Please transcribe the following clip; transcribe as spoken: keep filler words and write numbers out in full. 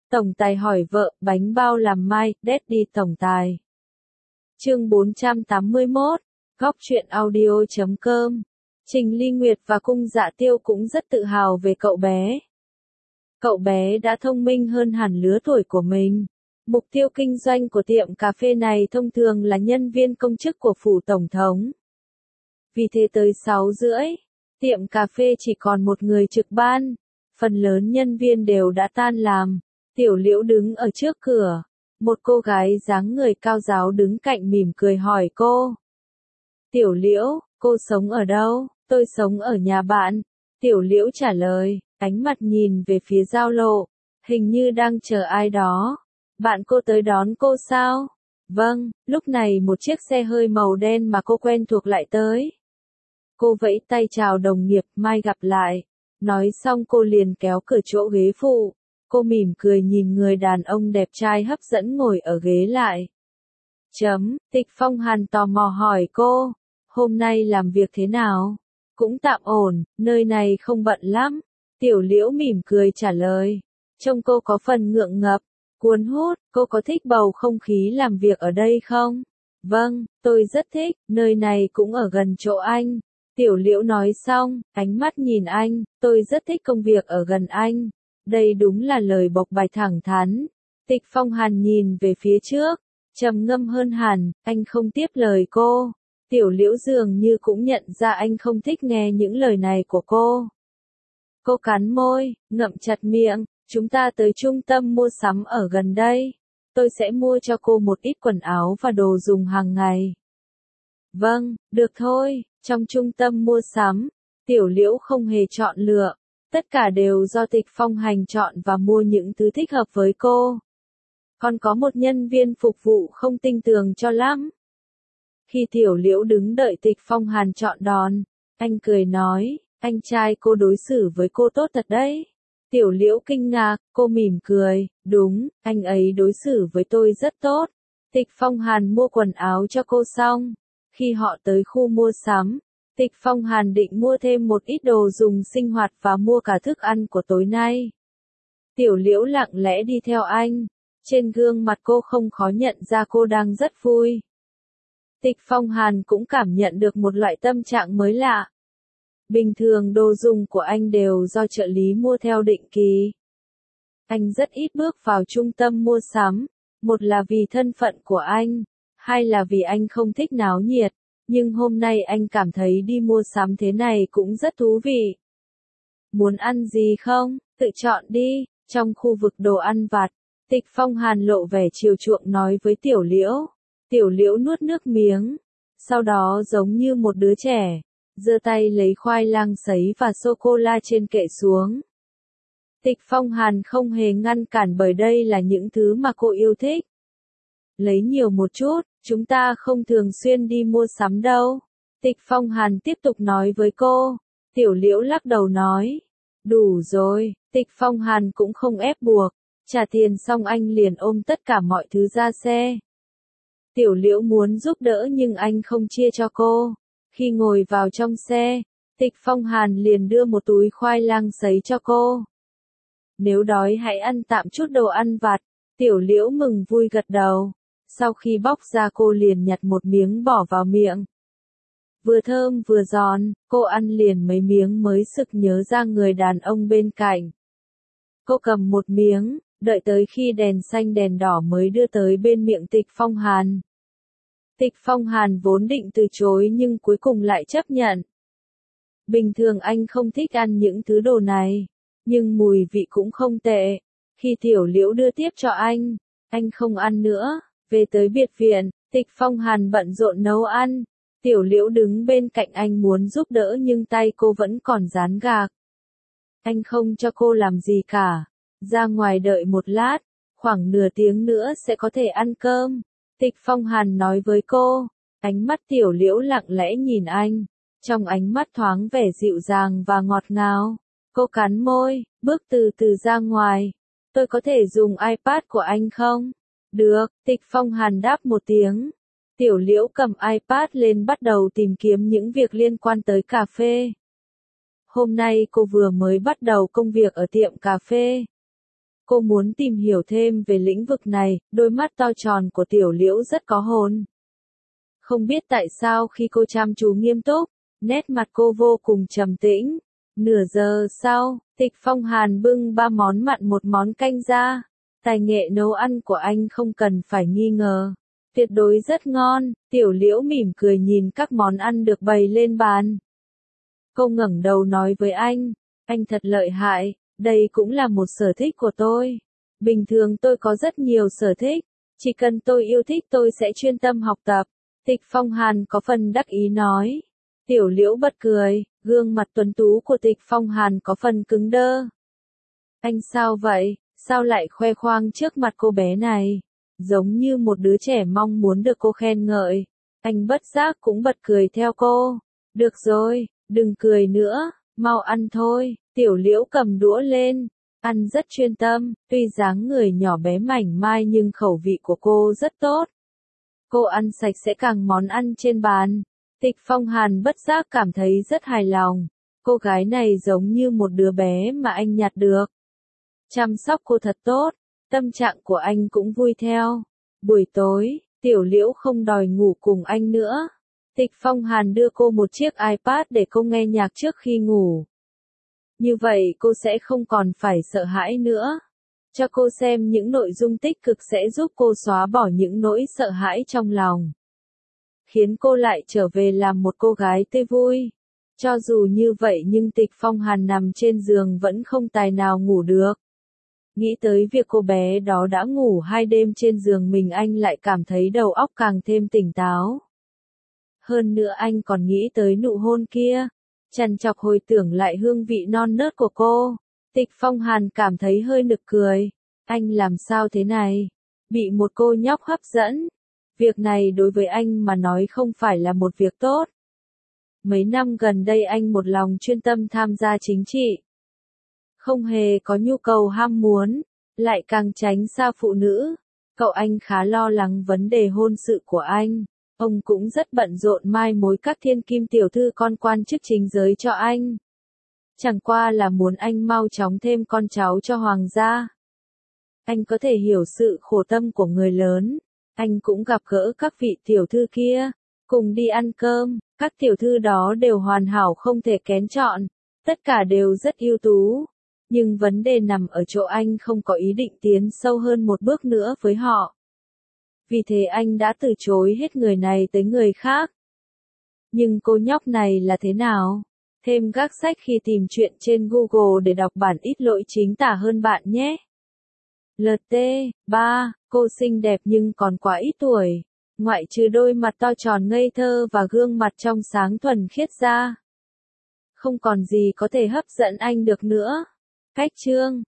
Tổng tài hỏi vợ, bánh bao làm mai, Daddy tổng tài. Chương bốn trăm tám mươi mốt, góc truyện audio chấm com. Trình Ly Nguyệt và Cung Dạ Tiêu cũng rất tự hào về cậu bé. Cậu bé đã thông minh hơn hẳn lứa tuổi của mình. Mục tiêu kinh doanh của tiệm cà phê này thông thường là nhân viên công chức của phủ tổng thống. Vì thế tới sáu rưỡi, tiệm cà phê chỉ còn một người trực ban, phần lớn nhân viên đều đã tan làm. Tiểu Liễu đứng ở trước cửa, một cô gái dáng người cao ráo đứng cạnh mỉm cười hỏi cô. Tiểu Liễu, cô sống ở đâu? Tôi sống ở nhà bạn. Tiểu Liễu trả lời, ánh mặt nhìn về phía giao lộ, hình như đang chờ ai đó. Bạn cô tới đón cô sao? Vâng, lúc này một chiếc xe hơi màu đen mà cô quen thuộc lại tới. Cô vẫy tay chào đồng nghiệp, mai gặp lại. Nói xong cô liền kéo cửa chỗ ghế phụ. Cô mỉm cười nhìn người đàn ông đẹp trai hấp dẫn ngồi ở ghế lại. Chấm, Tịch Phong Hàn tò mò hỏi cô, hôm nay làm việc thế nào? Cũng tạm ổn, nơi này không bận lắm. Tiểu Liễu mỉm cười trả lời. Trông cô có phần ngượng ngập, cuốn hút, cô có thích bầu không khí làm việc ở đây không? Vâng, tôi rất thích, nơi này cũng ở gần chỗ anh. Tiểu Liễu nói xong, ánh mắt nhìn anh, tôi rất thích công việc ở gần anh. Đây đúng là lời bộc bạch thẳng thắn. Tịch Phong Hàn nhìn về phía trước, trầm ngâm hơn hẳn, anh không tiếp lời cô. Tiểu Liễu dường như cũng nhận ra anh không thích nghe những lời này của cô. Cô cắn môi, ngậm chặt miệng, chúng ta tới trung tâm mua sắm ở gần đây. Tôi sẽ mua cho cô một ít quần áo và đồ dùng hàng ngày. Vâng, được thôi, trong trung tâm mua sắm, Tiểu Liễu không hề chọn lựa. Tất cả đều do Tịch Phong Hành chọn và mua những thứ thích hợp với cô. Còn có một nhân viên phục vụ không tinh tường cho lắm. Khi Tiểu Liễu đứng đợi Tịch Phong Hàn chọn đòn, anh cười nói, anh trai cô đối xử với cô tốt thật đấy. Tiểu Liễu kinh ngạc, cô mỉm cười, đúng, anh ấy đối xử với tôi rất tốt. Tịch Phong Hàn mua quần áo cho cô xong. Khi họ tới khu mua sắm, Tịch Phong Hàn định mua thêm một ít đồ dùng sinh hoạt và mua cả thức ăn của tối nay. Tiểu Liễu lặng lẽ đi theo anh. Trên gương mặt cô không khó nhận ra cô đang rất vui. Tịch Phong Hàn cũng cảm nhận được một loại tâm trạng mới lạ. Bình thường đồ dùng của anh đều do trợ lý mua theo định kỳ. Anh rất ít bước vào trung tâm mua sắm, một là vì thân phận của anh, hai là vì anh không thích náo nhiệt. Nhưng hôm nay anh cảm thấy đi mua sắm thế này cũng rất thú vị. Muốn ăn gì không? Tự chọn đi. Trong khu vực đồ ăn vặt, Tịch Phong Hàn lộ vẻ chiều chuộng nói với Tiểu Liễu. Tiểu Liễu nuốt nước miếng. Sau đó giống như một đứa trẻ, giơ tay lấy khoai lang sấy và sô-cô-la trên kệ xuống. Tịch Phong Hàn không hề ngăn cản bởi đây là những thứ mà cô yêu thích. Lấy nhiều một chút, chúng ta không thường xuyên đi mua sắm đâu. Tịch Phong Hàn tiếp tục nói với cô. Tiểu Liễu lắc đầu nói. Đủ rồi, Tịch Phong Hàn cũng không ép buộc. Trả tiền xong anh liền ôm tất cả mọi thứ ra xe. Tiểu Liễu muốn giúp đỡ nhưng anh không chia cho cô. Khi ngồi vào trong xe, Tịch Phong Hàn liền đưa một túi khoai lang sấy cho cô. Nếu đói hãy ăn tạm chút đồ ăn vặt. Tiểu Liễu mừng vui gật đầu. Sau khi bóc ra cô liền nhặt một miếng bỏ vào miệng. Vừa thơm vừa giòn, cô ăn liền mấy miếng mới sực nhớ ra người đàn ông bên cạnh. Cô cầm một miếng, đợi tới khi đèn xanh đèn đỏ mới đưa tới bên miệng Tịch Phong Hàn. Tịch Phong Hàn vốn định từ chối nhưng cuối cùng lại chấp nhận. Bình thường anh không thích ăn những thứ đồ này, nhưng mùi vị cũng không tệ. Khi Tiểu Liễu đưa tiếp cho anh, anh không ăn nữa. Về tới biệt viện, Tịch Phong Hàn bận rộn nấu ăn. Tiểu Liễu đứng bên cạnh anh muốn giúp đỡ nhưng tay cô vẫn còn dán gạc. Anh không cho cô làm gì cả. Ra ngoài đợi một lát, khoảng nửa tiếng nữa sẽ có thể ăn cơm. Tịch Phong Hàn nói với cô. Ánh mắt Tiểu Liễu lặng lẽ nhìn anh. Trong ánh mắt thoáng vẻ dịu dàng và ngọt ngào. Cô cắn môi, bước từ từ ra ngoài. Tôi có thể dùng iPad của anh không? Được, Tịch Phong Hàn đáp một tiếng. Tiểu Liễu cầm iPad lên bắt đầu tìm kiếm những việc liên quan tới cà phê. Hôm nay cô vừa mới bắt đầu công việc ở tiệm cà phê. Cô muốn tìm hiểu thêm về lĩnh vực này, đôi mắt to tròn của Tiểu Liễu rất có hồn. Không biết tại sao khi cô chăm chú nghiêm túc, nét mặt cô vô cùng trầm tĩnh. Nửa giờ sau, Tịch Phong Hàn bưng ba món mặn một món canh ra. Tài nghệ nấu ăn của anh không cần phải nghi ngờ. Tuyệt đối rất ngon, Tiểu Liễu mỉm cười nhìn các món ăn được bày lên bàn. Cô ngẩng đầu nói với anh, anh thật lợi hại, đây cũng là một sở thích của tôi. Bình thường tôi có rất nhiều sở thích, chỉ cần tôi yêu thích tôi sẽ chuyên tâm học tập. Tịch Phong Hàn có phần đắc ý nói. Tiểu Liễu bật cười, gương mặt tuấn tú của Tịch Phong Hàn có phần cứng đơ. Anh sao vậy, sao lại khoe khoang trước mặt cô bé này? Giống như một đứa trẻ mong muốn được cô khen ngợi. Anh bất giác cũng bật cười theo cô. Được rồi, đừng cười nữa, mau ăn thôi. Tiểu Liễu cầm đũa lên, ăn rất chuyên tâm, tuy dáng người nhỏ bé mảnh mai nhưng khẩu vị của cô rất tốt. Cô ăn sạch sẽ càng món ăn trên bàn. Tịch Phong Hàn bất giác cảm thấy rất hài lòng. Cô gái này giống như một đứa bé mà anh nhặt được. Chăm sóc cô thật tốt, tâm trạng của anh cũng vui theo. Buổi tối, Tiểu Liễu không đòi ngủ cùng anh nữa. Tịch Phong Hàn đưa cô một chiếc iPad để cô nghe nhạc trước khi ngủ. Như vậy cô sẽ không còn phải sợ hãi nữa. Cho cô xem những nội dung tích cực sẽ giúp cô xóa bỏ những nỗi sợ hãi trong lòng. Khiến cô lại trở về làm một cô gái tươi vui. Cho dù như vậy nhưng Tịch Phong Hàn nằm trên giường vẫn không tài nào ngủ được. Nghĩ tới việc cô bé đó đã ngủ hai đêm trên giường mình anh lại cảm thấy đầu óc càng thêm tỉnh táo. Hơn nữa anh còn nghĩ tới nụ hôn kia. Trằn trọc hồi tưởng lại hương vị non nớt của cô. Tịch Phong Hàn cảm thấy hơi nực cười. Anh làm sao thế này? Bị một cô nhóc hấp dẫn. Việc này đối với anh mà nói không phải là một việc tốt. Mấy năm gần đây anh một lòng chuyên tâm tham gia chính trị. Không hề có nhu cầu ham muốn, lại càng tránh xa phụ nữ. Cậu anh khá lo lắng vấn đề hôn sự của anh. Ông cũng rất bận rộn mai mối các thiên kim tiểu thư con quan chức chính giới cho anh. Chẳng qua là muốn anh mau chóng thêm con cháu cho hoàng gia. Anh có thể hiểu sự khổ tâm của người lớn. Anh cũng gặp gỡ các vị tiểu thư kia, cùng đi ăn cơm, các tiểu thư đó đều hoàn hảo không thể kén chọn, tất cả đều rất ưu tú. Nhưng vấn đề nằm ở chỗ anh không có ý định tiến sâu hơn một bước nữa với họ. Vì thế anh đã từ chối hết người này tới người khác. Nhưng cô nhóc này là thế nào? Thêm gác sách khi tìm chuyện trên Google để đọc bản ít lỗi chính tả hơn bạn nhé. lờ tê ba, cô xinh đẹp nhưng còn quá ít tuổi. Ngoại trừ đôi mặt to tròn ngây thơ và gương mặt trong sáng thuần khiết ra. Không còn gì có thể hấp dẫn anh được nữa. Cách chương